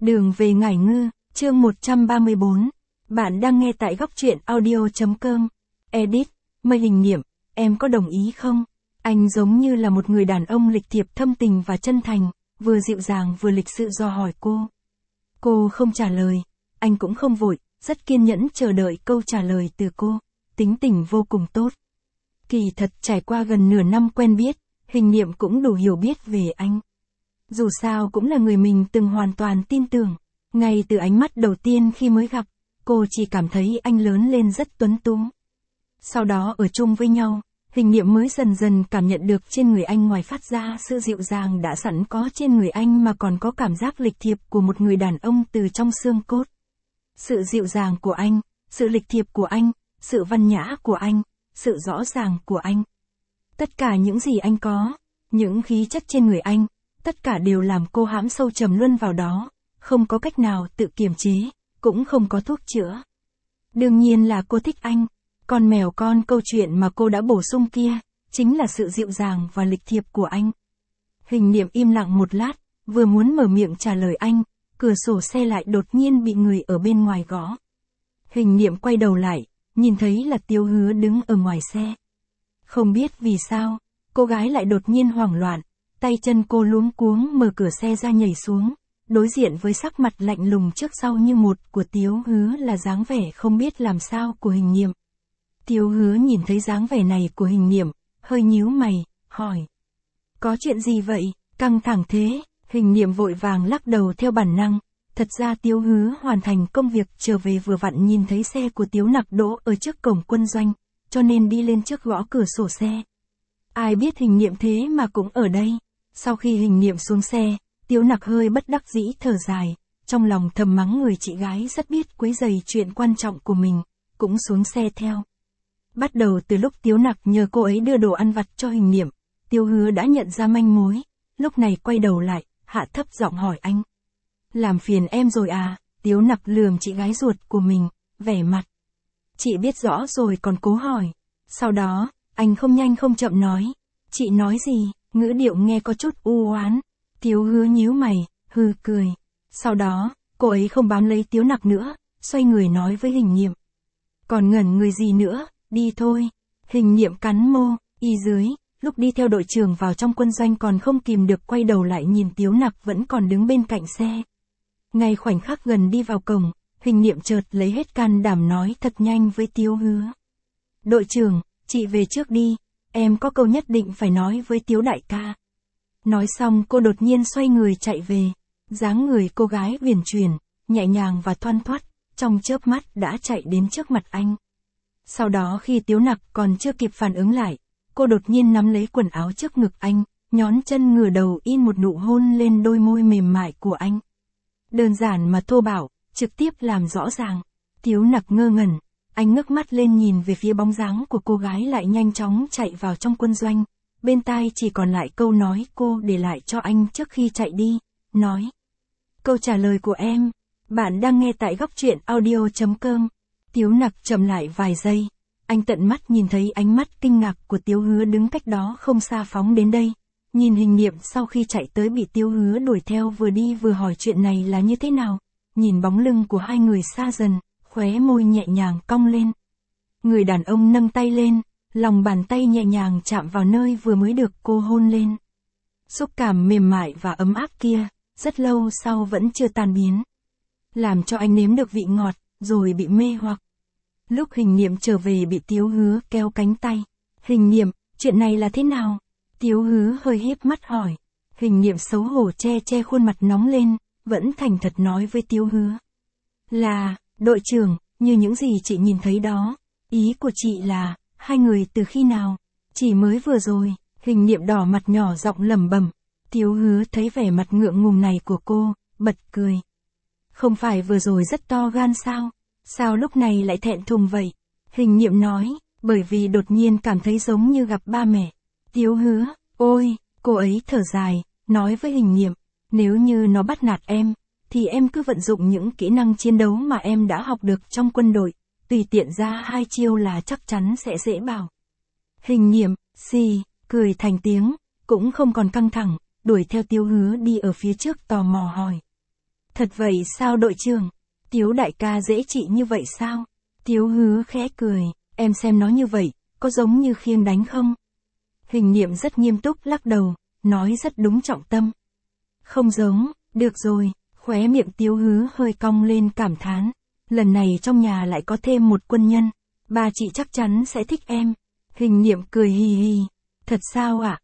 Đường về Ngải Ngư, chương 134. Bạn đang nghe tại góc truyện audio.com. Edit, mời Hình Niệm, em có đồng ý không? Anh giống như là một người đàn ông lịch thiệp thâm tình và chân thành, vừa dịu dàng vừa lịch sự dò hỏi cô. Cô không trả lời, anh cũng không vội, rất kiên nhẫn chờ đợi câu trả lời từ cô, tính tình vô cùng tốt. Kỳ thật trải qua gần nửa năm quen biết, Hình Niệm cũng đủ hiểu biết về anh. Dù sao cũng là người mình từng hoàn toàn tin tưởng. Ngay từ ánh mắt đầu tiên khi mới gặp, cô chỉ cảm thấy anh lớn lên rất tuấn tú. Sau đó ở chung với nhau, Hình Niệm mới dần dần cảm nhận được trên người anh ngoài phát ra sự dịu dàng đã sẵn có trên người anh mà còn có cảm giác lịch thiệp của một người đàn ông từ trong xương cốt. Sự dịu dàng của anh, sự lịch thiệp của anh, sự văn nhã của anh, sự rõ ràng của anh. Tất cả những gì anh có, những khí chất trên người anh, tất cả đều làm cô hãm sâu trầm luân vào đó, không có cách nào tự kiềm chế, cũng không có thuốc chữa. Đương nhiên là cô thích anh, con mèo con câu chuyện mà cô đã bổ sung kia, chính là sự dịu dàng và lịch thiệp của anh. Hình Niệm im lặng một lát, vừa muốn mở miệng trả lời anh, cửa sổ xe lại đột nhiên bị người ở bên ngoài gõ. Hình Niệm quay đầu lại, nhìn thấy là Tiếu Hứa đứng ở ngoài xe. Không biết vì sao, cô gái lại đột nhiên hoảng loạn, tay chân cô luống cuống mở cửa xe ra nhảy xuống, đối diện với sắc mặt lạnh lùng trước sau như một của Tiếu Hứa là dáng vẻ không biết làm sao của Hình Niệm. Tiếu Hứa nhìn thấy dáng vẻ này của Hình Niệm, hơi nhíu mày, hỏi. Có chuyện gì vậy, căng thẳng thế? Hình Niệm vội vàng lắc đầu theo bản năng. Thật ra Tiếu Hứa hoàn thành công việc trở về vừa vặn nhìn thấy xe của Tiếu Nặc đỗ ở trước cổng quân doanh, cho nên đi lên trước gõ cửa sổ xe. Ai biết Hình Niệm thế mà cũng ở đây. Sau khi Hình Niệm xuống xe, Tiếu Nặc hơi bất đắc dĩ thở dài, trong lòng thầm mắng người chị gái rất biết quấy rầy chuyện quan trọng của mình, cũng xuống xe theo. Bắt đầu từ lúc Tiếu Nặc nhờ cô ấy đưa đồ ăn vặt cho Hình Niệm, Tiếu Hứa đã nhận ra manh mối, lúc này quay đầu lại, hạ thấp giọng hỏi anh. Làm phiền em rồi à? Tiếu Nặc lườm chị gái ruột của mình, vẻ mặt. Chị biết rõ rồi còn cố hỏi. Sau đó, anh không nhanh không chậm nói. Chị nói gì? Ngữ điệu nghe có chút u oán. Tiếu Hứa nhíu mày, hừ cười. Sau đó, cô ấy không bám lấy Tiếu Nặc nữa, xoay người nói với Hình Niệm. Còn ngẩn người gì nữa, đi thôi. Hình Niệm cắn môi, y dưới, lúc đi theo đội trưởng vào trong quân doanh còn không kìm được quay đầu lại nhìn Tiếu Nặc vẫn còn đứng bên cạnh xe. Ngay khoảnh khắc gần đi vào cổng, Hình Niệm chợt lấy hết can đảm nói thật nhanh với Tiếu Hứa. Đội trưởng, chị về trước đi, em có câu nhất định phải nói với Tiếu đại ca. Nói xong cô đột nhiên xoay người chạy về, dáng người cô gái uyển chuyển, nhẹ nhàng và thoăn thoắt, trong chớp mắt đã chạy đến trước mặt anh. Sau đó khi Tiếu Nặc còn chưa kịp phản ứng lại, cô đột nhiên nắm lấy quần áo trước ngực anh, nhón chân ngửa đầu in một nụ hôn lên đôi môi mềm mại của anh. Đơn giản mà thô bạo, trực tiếp làm rõ ràng. Tiếu Nặc ngơ ngẩn, anh ngước mắt lên nhìn về phía bóng dáng của cô gái lại nhanh chóng chạy vào trong quân doanh. Bên tai chỉ còn lại câu nói cô để lại cho anh trước khi chạy đi, nói. Câu trả lời của em, bạn đang nghe tại góc truyện audio.com. Tiếu Nặc chậm lại vài giây, anh tận mắt nhìn thấy ánh mắt kinh ngạc của Tiếu Hứa đứng cách đó không xa phóng đến đây. Nhìn Hình Niệm sau khi chạy tới bị Tiếu Hứa đuổi theo vừa đi vừa hỏi chuyện này là như thế nào. Nhìn bóng lưng của hai người xa dần, khóe môi nhẹ nhàng cong lên. Người đàn ông nâng tay lên, lòng bàn tay nhẹ nhàng chạm vào nơi vừa mới được cô hôn lên. Xúc cảm mềm mại và ấm áp kia, rất lâu sau vẫn chưa tan biến. Làm cho anh nếm được vị ngọt, rồi bị mê hoặc. Lúc Hình Niệm trở về bị Tiếu Hứa kéo cánh tay. Hình Niệm, chuyện này là thế nào? Tiếu Hứa hơi híp mắt hỏi. Hình Niệm xấu hổ che khuôn mặt nóng lên, vẫn thành thật nói với Tiếu Hứa. Là, đội trưởng, như những gì chị nhìn thấy đó. Ý của chị là, hai người từ khi nào? Chỉ mới vừa rồi. Hình Niệm đỏ mặt nhỏ giọng lẩm bẩm. Tiếu Hứa thấy vẻ mặt ngượng ngùng này của cô, bật cười. Không phải vừa rồi rất to gan sao? Sao lúc này lại thẹn thùng vậy? Hình Niệm nói, bởi vì đột nhiên cảm thấy giống như gặp ba mẹ. Tiếu Hứa, ôi, cô ấy thở dài, nói với Hình Niệm, nếu như nó bắt nạt em, thì em cứ vận dụng những kỹ năng chiến đấu mà em đã học được trong quân đội, tùy tiện ra hai chiêu là chắc chắn sẽ dễ bảo. Hình Niệm, xì, cười thành tiếng, cũng không còn căng thẳng, đuổi theo Tiếu Hứa đi ở phía trước tò mò hỏi. Thật vậy sao đội trưởng? Tiếu đại ca dễ trị như vậy sao? Tiếu Hứa khẽ cười, em xem nó như vậy, có giống như khiêng đánh không? Hình niệm rất nghiêm túc lắc đầu, nói rất đúng trọng tâm. Không giống, được rồi, khóe miệng Tiếu Hứa hơi cong lên cảm thán. Lần này trong nhà lại có thêm một quân nhân, ba chị chắc chắn sẽ thích em. Hình niệm cười hì hì, thật sao ạ?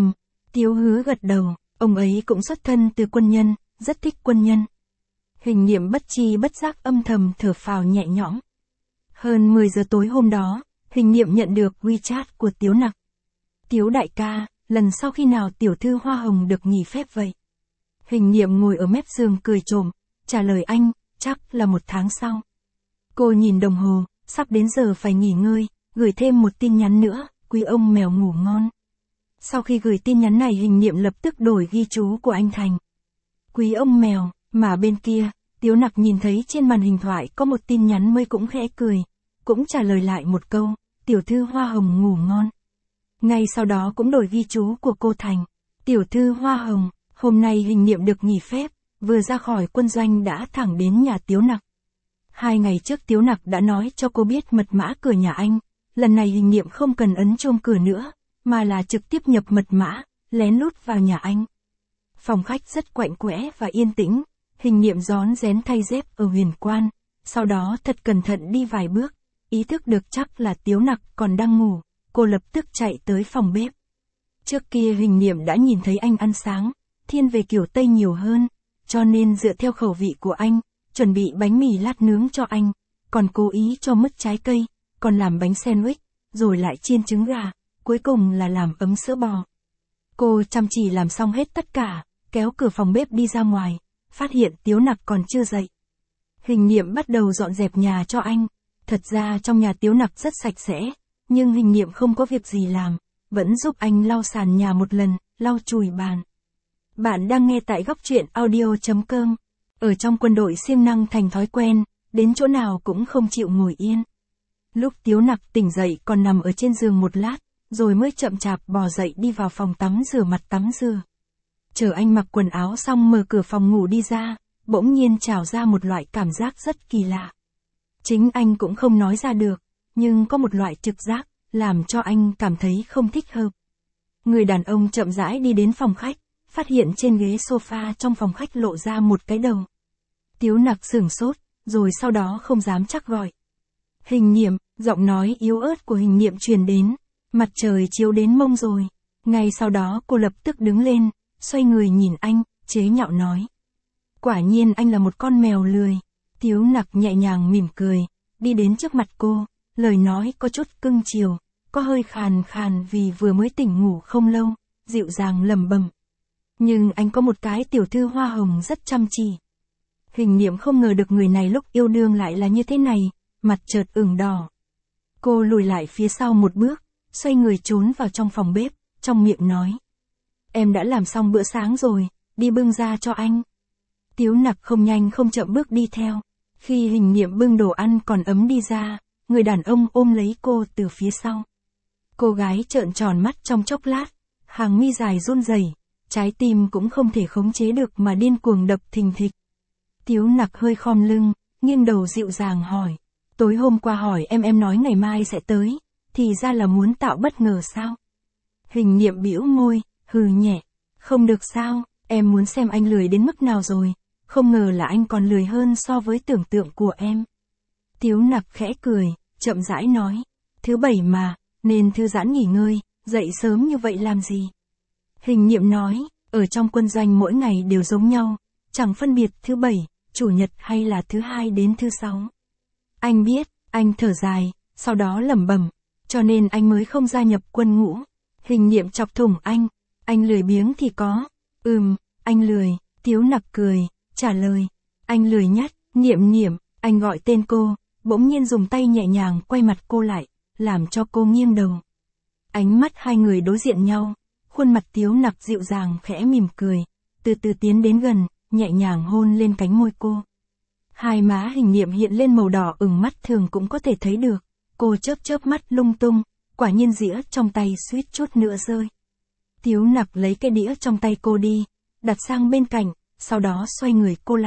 Tiếu Hứa gật đầu, ông ấy cũng xuất thân từ quân nhân, rất thích quân nhân. Hình niệm bất tri bất giác âm thầm thở phào nhẹ nhõm. Hơn 10 giờ tối hôm đó, hình niệm nhận được WeChat của Tiếu Nặc. Tiếu đại ca, lần sau khi nào tiểu thư Hoa Hồng được nghỉ phép vậy? Hình niệm ngồi ở mép giường cười trộm, trả lời anh, chắc là 1 tháng sau. Cô nhìn đồng hồ, sắp đến giờ phải nghỉ ngơi, gửi thêm một tin nhắn nữa, quý ông mèo ngủ ngon. Sau khi gửi tin nhắn này hình niệm lập tức đổi ghi chú của anh thành quý ông mèo, mà bên kia, Tiếu Nặc nhìn thấy trên màn hình thoại có một tin nhắn mới cũng khẽ cười, cũng trả lời lại một câu, tiểu thư Hoa Hồng ngủ ngon. Ngay sau đó cũng đổi ghi chú của cô thành, tiểu thư Hoa Hồng, hôm nay hình niệm được nghỉ phép, vừa ra khỏi quân doanh đã thẳng đến nhà Tiếu Nặc. 2 ngày trước Tiếu Nặc đã nói cho cô biết mật mã cửa nhà anh, lần này hình niệm không cần ấn chuông cửa nữa, mà là trực tiếp nhập mật mã, lén lút vào nhà anh. Phòng khách rất quạnh quẽ và yên tĩnh, hình niệm rón rén thay dép ở huyền quan, sau đó thật cẩn thận đi vài bước, ý thức được chắc là Tiếu Nặc còn đang ngủ, cô lập tức chạy tới phòng bếp. Trước kia hình niệm đã nhìn thấy anh ăn sáng, thiên về kiểu Tây nhiều hơn, cho nên dựa theo khẩu vị của anh, chuẩn bị bánh mì lát nướng cho anh, còn cố ý cho mứt trái cây, còn làm bánh sandwich, rồi lại chiên trứng gà, cuối cùng là làm ấm sữa bò. Cô chăm chỉ làm xong hết tất cả, kéo cửa phòng bếp đi ra ngoài, phát hiện Tiếu Nặc còn chưa dậy. Hình niệm bắt đầu dọn dẹp nhà cho anh, thật ra trong nhà Tiếu Nặc rất sạch sẽ, nhưng hình niệm không có việc gì làm, vẫn giúp anh lau sàn nhà một lần, lau chùi bàn. Bạn đang nghe tại góc truyện audio.com. Ở trong quân đội siêng năng thành thói quen, đến chỗ nào cũng không chịu ngồi yên. Lúc Tiếu Nặc tỉnh dậy còn nằm ở trên giường một lát, rồi mới chậm chạp bò dậy đi vào phòng tắm rửa mặt tắm rửa. Chờ anh mặc quần áo xong mở cửa phòng ngủ đi ra, bỗng nhiên trào ra một loại cảm giác rất kỳ lạ. Chính anh cũng không nói ra được, nhưng có một loại trực giác, làm cho anh cảm thấy không thích hợp. Người đàn ông chậm rãi đi đến phòng khách, phát hiện trên ghế sofa trong phòng khách lộ ra một cái đầu. Tiếu Nặc sửng sốt, rồi sau đó không dám chắc gọi. Hình niệm, giọng nói yếu ớt của hình niệm truyền đến, mặt trời chiếu đến mông rồi. Ngay sau đó cô lập tức đứng lên, xoay người nhìn anh, chế nhạo nói. Quả nhiên anh là một con mèo lười. Tiếu Nặc nhẹ nhàng mỉm cười, đi đến trước mặt cô, lời nói có chút cưng chiều, có hơi khàn khàn vì vừa mới tỉnh ngủ không lâu, dịu dàng lẩm bẩm. Nhưng anh có một cái tiểu thư Hoa Hồng rất chăm chỉ. Hình niệm không ngờ được người này lúc yêu đương lại là như thế này, mặt chợt ửng đỏ. Cô lùi lại phía sau một bước, xoay người trốn vào trong phòng bếp, trong miệng nói. Em đã làm xong bữa sáng rồi, đi bưng ra cho anh. Tiếu Nặc không nhanh không chậm bước đi theo. Khi hình niệm bưng đồ ăn còn ấm đi ra, người đàn ông ôm lấy cô từ phía sau. Cô gái trợn tròn mắt trong chốc lát, hàng mi dài run rẩy, trái tim cũng không thể khống chế được mà điên cuồng đập thình thịch. Tiếu Nặc hơi khom lưng, nghiêng đầu dịu dàng hỏi. Tối hôm qua hỏi em nói ngày mai sẽ tới, thì ra là muốn tạo bất ngờ sao? Hình niệm bĩu môi, hừ nhẹ. Không được sao, em muốn xem anh lười đến mức nào rồi, không ngờ là anh còn lười hơn so với tưởng tượng của em. Tiếu Nặc khẽ cười, chậm rãi nói. Thứ Bảy mà, nên thư giãn nghỉ ngơi, dậy sớm như vậy làm gì? Hình niệm nói, ở trong quân doanh mỗi ngày đều giống nhau, chẳng phân biệt thứ Bảy, Chủ nhật hay là thứ Hai đến thứ Sáu. Anh biết, anh thở dài, sau đó lẩm bẩm, cho nên anh mới không gia nhập quân ngũ. Hình niệm chọc thủng anh lười biếng thì có. Anh lười. Tiếu Nặc cười, trả lời. Anh lười nhất. Niệm, anh gọi tên cô, bỗng nhiên dùng tay nhẹ nhàng quay mặt cô lại, làm cho cô nghiêng đầu. Ánh mắt hai người đối diện nhau, khuôn mặt Tiếu Nặc dịu dàng khẽ mỉm cười, từ từ tiến đến gần, nhẹ nhàng hôn lên cánh môi cô. Hai má hình niệm hiện lên màu đỏ ửng, mắt thường cũng có thể thấy được. Cô chớp mắt lung tung, quả nhiên dĩa trong tay suýt chút nữa rơi. Tiếu Nặc lấy cái đĩa trong tay cô đi, đặt sang bên cạnh, sau đó xoay người cô lại,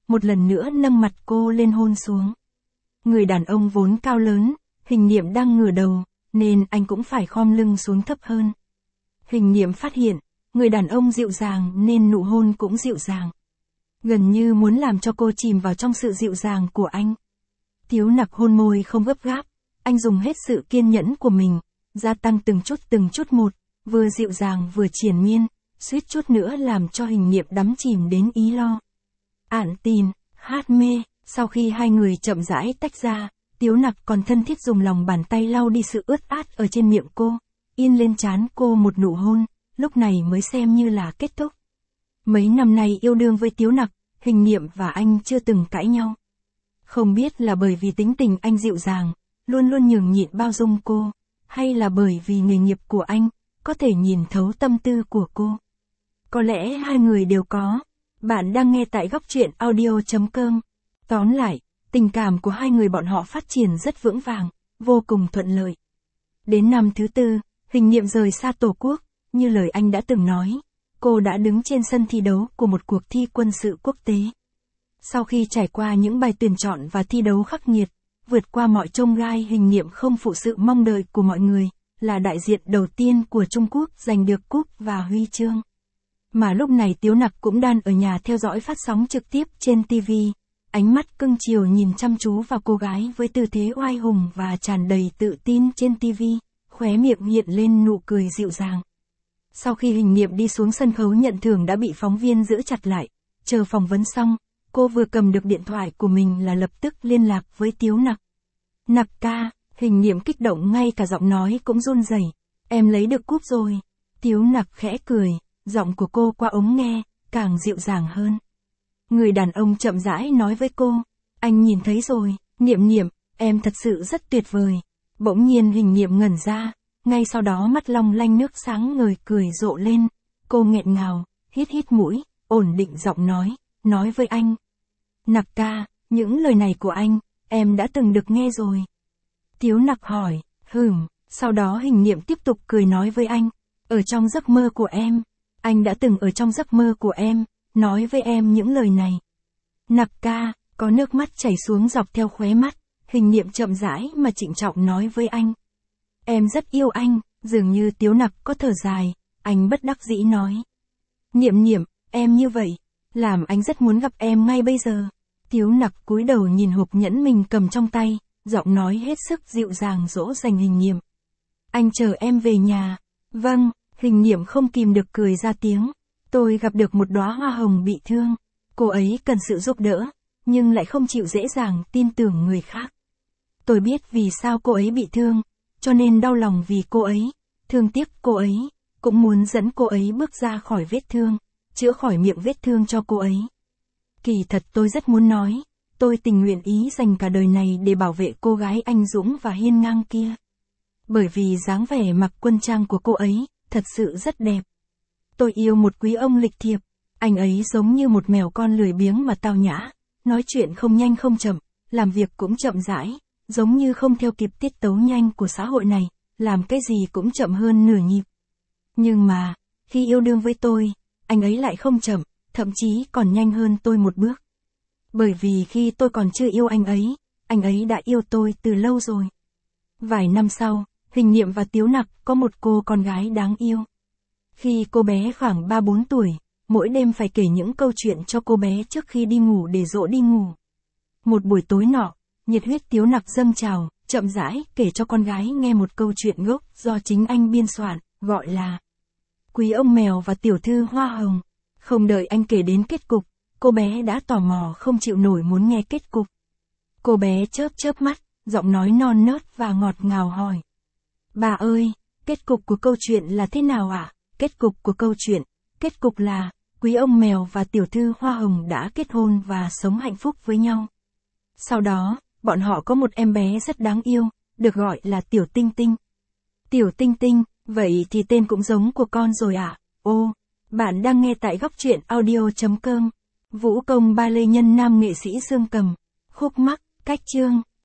một lần nữa nâng mặt cô lên hôn xuống. Người đàn ông vốn cao lớn, Hình Niệm đang ngửa đầu, nên anh cũng phải khom lưng xuống thấp hơn. Hình Niệm phát hiện, người đàn ông dịu dàng nên nụ hôn cũng dịu dàng. Gần như muốn làm cho cô chìm vào trong sự dịu dàng của anh. Tiếu Nặc hôn môi không gấp gáp, anh dùng hết sự kiên nhẫn của mình, gia tăng từng chút một, vừa dịu dàng vừa triền miên, suýt chút nữa làm cho Hình Niệm đắm chìm đến ý lo. Ản tin, hát mê, sau khi hai người chậm rãi tách ra, Tiếu Nặc còn thân thiết dùng lòng bàn tay lau đi sự ướt át ở trên miệng cô, in lên trán cô một nụ hôn, lúc này mới xem như là kết thúc. Mấy năm nay yêu đương với Tiếu Nặc, Hình Niệm và anh chưa từng cãi nhau. Không biết là bởi vì tính tình anh dịu dàng, luôn luôn nhường nhịn bao dung cô, hay là bởi vì nghề nghiệp của anh, có thể nhìn thấu tâm tư của cô. Có lẽ hai người đều có. Bạn đang nghe tại góc truyện audio.com. Tóm lại, tình cảm của hai người bọn họ phát triển rất vững vàng, vô cùng thuận lợi. Đến năm thứ 4, Hình Niệm rời xa Tổ quốc, như lời anh đã từng nói, cô đã đứng trên sân thi đấu của một cuộc thi quân sự quốc tế. Sau khi trải qua những bài tuyển chọn và thi đấu khắc nghiệt, vượt qua mọi chông gai, Hình Niệm không phụ sự mong đợi của mọi người, là đại diện đầu tiên của Trung Quốc giành được cúp và huy chương. Mà lúc này Tiếu Nặc cũng đang ở nhà theo dõi phát sóng trực tiếp trên TV, ánh mắt cưng chiều nhìn chăm chú vào cô gái với tư thế oai hùng và tràn đầy tự tin trên TV, khóe miệng hiện lên nụ cười dịu dàng. Sau khi Hình Niệm đi xuống sân khấu nhận thưởng đã bị phóng viên giữ chặt lại, chờ phỏng vấn xong, cô vừa cầm được điện thoại của mình là lập tức liên lạc với Tiếu Nặc. Nặc ca, Hình Niệm kích động ngay cả giọng nói cũng run rẩy. Em lấy được cúp rồi. Tiếu Nặc khẽ cười, giọng của cô qua ống nghe, càng dịu dàng hơn. Người đàn ông chậm rãi nói với cô, anh nhìn thấy rồi, Niệm Niệm, em thật sự rất tuyệt vời. Bỗng nhiên Hình Niệm ngẩn ra, ngay sau đó mắt long lanh nước sáng ngời cười rộ lên. Cô nghẹn ngào, hít hít mũi, ổn định giọng nói với anh. Nặc ca, những lời này của anh, em đã từng được nghe rồi. Tiếu Nặc hỏi, sau đó Hình Niệm tiếp tục cười nói với anh, ở trong giấc mơ của em, anh đã từng ở trong giấc mơ của em, nói với em những lời này. Nặc ca, có nước mắt chảy xuống dọc theo khóe mắt, Hình Niệm chậm rãi mà trịnh trọng nói với anh. Em rất yêu anh, dường như Tiếu Nặc có thở dài, anh bất đắc dĩ nói. Niệm Niệm, em như vậy, làm anh rất muốn gặp em ngay bây giờ. Tiếu Nặc cúi đầu nhìn hộp nhẫn mình cầm trong tay, giọng nói hết sức dịu dàng dỗ dành Hình Niệm. Anh chờ em về nhà. Vâng, Hình Niệm không kìm được cười ra tiếng. Tôi gặp được một đóa hoa hồng bị thương. Cô ấy cần sự giúp đỡ, nhưng lại không chịu dễ dàng tin tưởng người khác. Tôi biết vì sao cô ấy bị thương, cho nên đau lòng vì cô ấy, thương tiếc cô ấy, cũng muốn dẫn cô ấy bước ra khỏi vết thương, chữa khỏi miệng vết thương cho cô ấy. Kỳ thật tôi rất muốn nói, tôi tình nguyện ý dành cả đời này để bảo vệ cô gái anh dũng và hiên ngang kia. Bởi vì dáng vẻ mặc quân trang của cô ấy, thật sự rất đẹp. Tôi yêu một quý ông lịch thiệp, anh ấy giống như một mèo con lười biếng mà tao nhã, nói chuyện không nhanh không chậm, làm việc cũng chậm rãi, giống như không theo kịp tiết tấu nhanh của xã hội này, làm cái gì cũng chậm hơn nửa nhịp. Nhưng mà, khi yêu đương với tôi, anh ấy lại không chậm, thậm chí còn nhanh hơn tôi một bước. Bởi vì khi tôi còn chưa yêu anh ấy đã yêu tôi từ lâu rồi. Vài năm sau, Hình Niệm và Tiếu Nặc có một cô con gái đáng yêu. Khi cô bé khoảng 3-4 tuổi, mỗi đêm phải kể những câu chuyện cho cô bé trước khi đi ngủ để dỗ đi ngủ. Một buổi tối nọ, nhiệt huyết Tiếu Nặc dâng trào, chậm rãi kể cho con gái nghe một câu chuyện gốc do chính anh biên soạn, gọi là Quý ông mèo và tiểu thư hoa hồng. Không đợi anh kể đến kết cục, cô bé đã tò mò không chịu nổi muốn nghe kết cục. Cô bé chớp chớp mắt, giọng nói non nớt và ngọt ngào hỏi. Bà ơi, kết cục của câu chuyện là thế nào ạ? Kết cục của câu chuyện, kết cục là, quý ông mèo và tiểu thư hoa hồng đã kết hôn và sống hạnh phúc với nhau. Sau đó, bọn họ có một em bé rất đáng yêu, được gọi là Tiểu Tinh Tinh. Tiểu Tinh Tinh, vậy thì tên cũng giống của con rồi ạ. Ô, bạn đang nghe tại góc truyện audio.com. Vũ công ballet nhân nam nghệ sĩ Dương Cầm. Khúc mắc, cách chương.